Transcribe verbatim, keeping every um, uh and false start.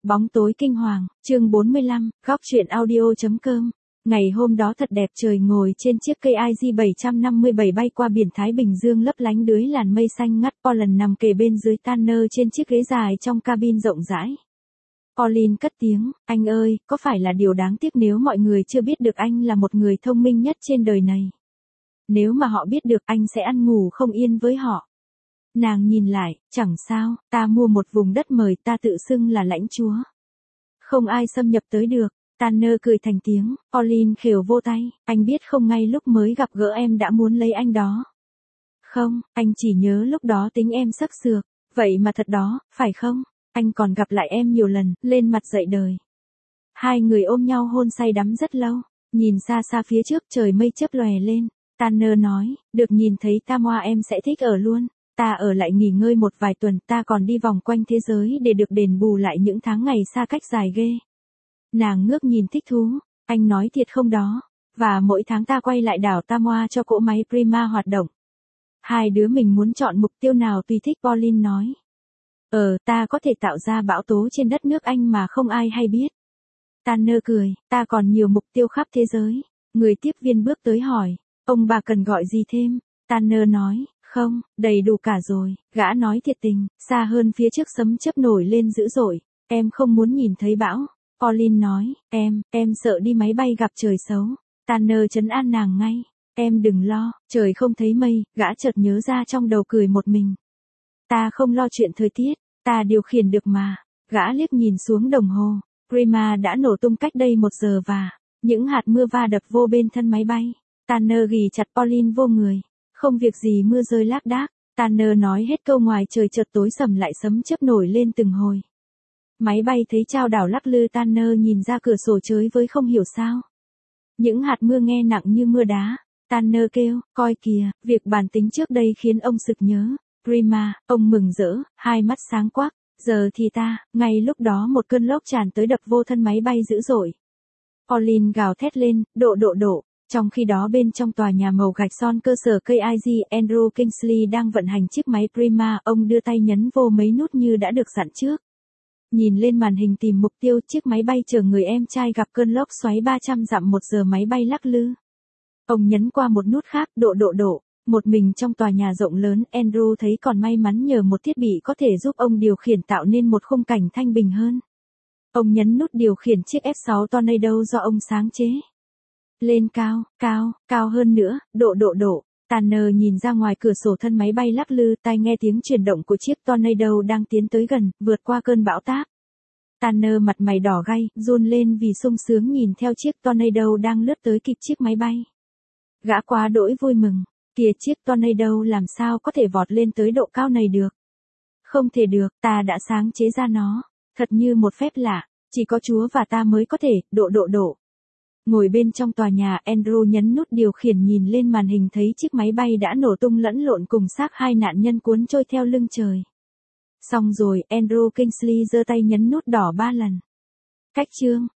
Bóng tối kinh hoàng, chương bốn mươi lăm, góc truyện audio.com. Ngày hôm đó thật đẹp, trời ngồi trên chiếc cây i giê bảy năm bảy bay qua biển Thái Bình Dương lấp lánh dưới làn mây xanh ngắt. Pauline nằm kề bên dưới Tanner trên chiếc ghế dài trong cabin rộng rãi. Pauline cất tiếng, anh ơi, có phải là điều đáng tiếc nếu mọi người chưa biết được anh là một người thông minh nhất trên đời này? Nếu mà họ biết được, anh sẽ ăn ngủ không yên với họ. Nàng nhìn lại, chẳng sao, ta mua một vùng đất mời, ta tự xưng là lãnh chúa. Không ai xâm nhập tới được. Tanner cười thành tiếng, Pauline khều vô tay, anh biết không, ngay lúc mới gặp gỡ em đã muốn lấy anh đó. Không, anh chỉ nhớ lúc đó tính em sắc sược, vậy mà thật đó, phải không? Anh còn gặp lại em nhiều lần, lên mặt dậy đời. Hai người ôm nhau hôn say đắm rất lâu, nhìn xa xa phía trước trời mây chớp lòe lên. Tanner nói, được nhìn thấy Tamoa em sẽ thích ở luôn. Ta ở lại nghỉ ngơi một vài tuần, ta còn đi vòng quanh thế giới để được đền bù lại những tháng ngày xa cách dài ghê. Nàng ngước nhìn thích thú, anh nói thiệt không đó, và mỗi tháng ta quay lại đảo Tamoa cho cỗ máy Prima hoạt động. Hai đứa mình muốn chọn mục tiêu nào tùy thích, Pauline nói. Ờ, ta có thể tạo ra bão tố trên đất nước Anh mà không ai hay biết. Tanner cười, ta còn nhiều mục tiêu khắp thế giới. Người tiếp viên bước tới hỏi, ông bà cần gọi gì thêm? Tanner nói, không, đầy đủ cả rồi. Gã nói thiệt tình, xa hơn phía trước sấm chớp nổi lên dữ dội. Em không muốn nhìn thấy bão. Pauline nói, em, em sợ đi máy bay gặp trời xấu. Tanner trấn an nàng ngay, em đừng lo, trời không thấy mây. Gã chợt nhớ ra trong đầu cười một mình. Ta không lo chuyện thời tiết, ta điều khiển được mà. Gã liếc nhìn xuống đồng hồ, Prima đã nổ tung cách đây một giờ và những hạt mưa va đập vô bên thân máy bay. Tanner ghì chặt Pauline vô người, không việc gì, mưa rơi lác đác. Tanner nói hết câu, ngoài trời chợt tối sầm lại, sấm chớp nổi lên từng hồi. Máy bay thấy chao đảo lắc lư. Tanner nhìn ra cửa sổ chới với không hiểu sao. Những hạt mưa nghe nặng như mưa đá. Tanner kêu, coi kìa, việc bản tính trước đây khiến ông sực nhớ. Prima, ông mừng rỡ, hai mắt sáng quắc. Giờ thì ta, ngay lúc đó một cơn lốc tràn tới đập vô thân máy bay dữ dội. Pauline gào thét lên, độ độ độ. Trong khi đó bên trong tòa nhà màu gạch son cơ sở ca i giê, Andrew Kingsley đang vận hành chiếc máy Prima. Ông đưa tay nhấn vô mấy nút như đã được dặn trước. Nhìn lên màn hình tìm mục tiêu, chiếc máy bay chở người em trai gặp cơn lốc xoáy ba trăm dặm một giờ, máy bay lắc lư. Ông nhấn qua một nút khác, độ độ độ. Một mình trong tòa nhà rộng lớn, Andrew thấy còn may mắn nhờ một thiết bị có thể giúp ông điều khiển tạo nên một khung cảnh thanh bình hơn. Ông nhấn nút điều khiển chiếc F sáu Tornado do ông sáng chế. Lên cao, cao, cao hơn nữa, độ độ độ. Tanner nhìn ra ngoài cửa sổ thân máy bay lắc lư, tai nghe tiếng chuyển động của chiếc Tornado đang tiến tới gần, vượt qua cơn bão táp. Tanner mặt mày đỏ gay, run lên vì sung sướng nhìn theo chiếc Tornado đang lướt tới kịp chiếc máy bay. Gã quá đỗi vui mừng, kìa, chiếc Tornado làm sao có thể vọt lên tới độ cao này được? Không thể được, ta đã sáng chế ra nó, thật như một phép lạ, chỉ có Chúa và ta mới có thể, độ độ độ. Ngồi bên trong tòa nhà, Andrew nhấn nút điều khiển, nhìn lên màn hình thấy chiếc máy bay đã nổ tung lẫn lộn cùng xác hai nạn nhân cuốn trôi theo lưng trời. Xong rồi, Andrew Kingsley giơ tay nhấn nút đỏ ba lần. Cách chương.